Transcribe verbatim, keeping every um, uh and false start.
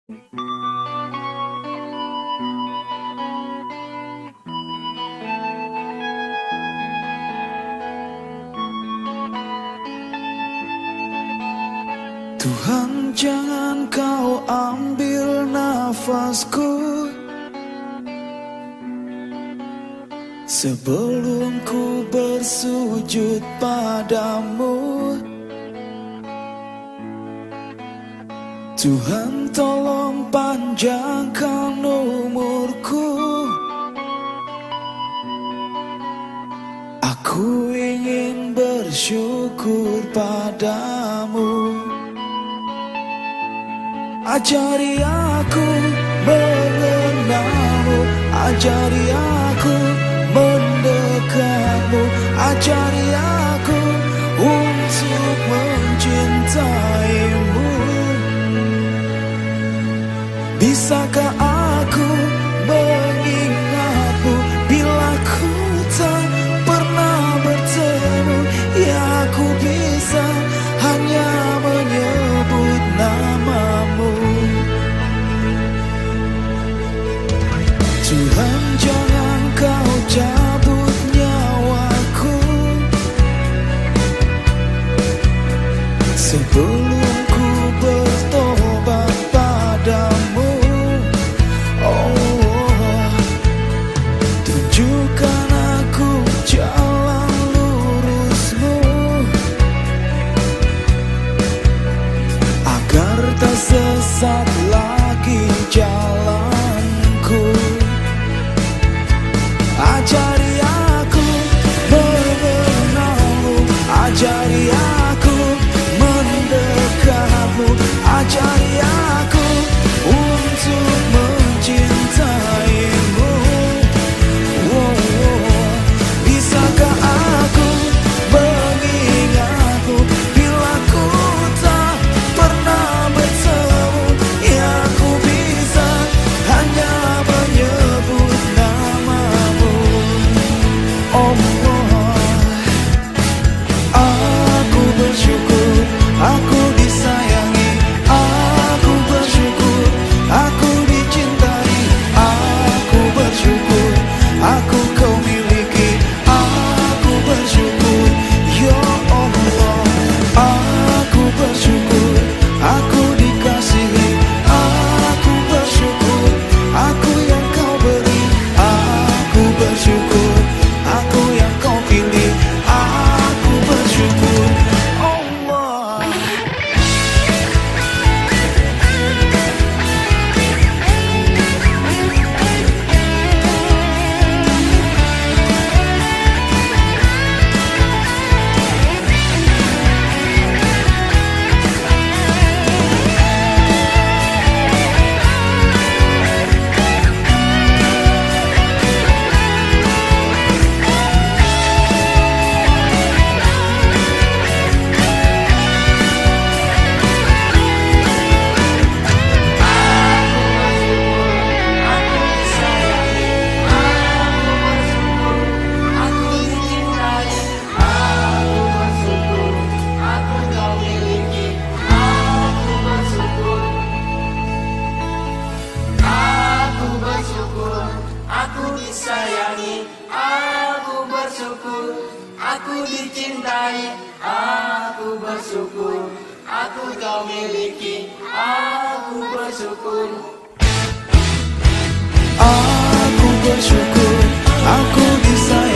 Tuhan, jangan kau ambil nafasku sebelum ku bersujud padamu. Tuhan, tolong panjangkan umurku. Aku ingin bersyukur padamu. Ajari aku mengenalmu, ajari aku mendekatmu, ajari aku untuk mencintaimu. Bisakah aku mengingatmu bila ku tak pernah bertemu? Ya, aku bisa hanya menyebut namamu. Tuhan, jangan kau cabut nyawaku sebelum ku bertobat padamu. Oh, tunjukkan aku jalan lurusmu agar tak sesat lagi jalanku. Ajari aku mengenalmu, ajari aku mendekatmu, ajari aku untuk mencintaimu. Oh, oh. Bisakah aku mengingatmu bila ku tak pernah bertemu? Ya, aku bisa hanya menyebut namamu. Oh, oh. Aku bersyukur, aku disayangi. Aku bersyukur, aku dicintai. Aku bersyukur, aku kau miliki. Aku bersyukur, ya Allah. Aku bersyukur, aku dikasihi. Aku bersyukur, aku yang kau beri. Aku bersyukur, aku yang kau pilih. Aku bersyukur, Allah. Aku bersyukur, aku dicintai. Aku bersyukur, aku kau miliki. Aku bersyukur. Aku bersyukur, aku disayang.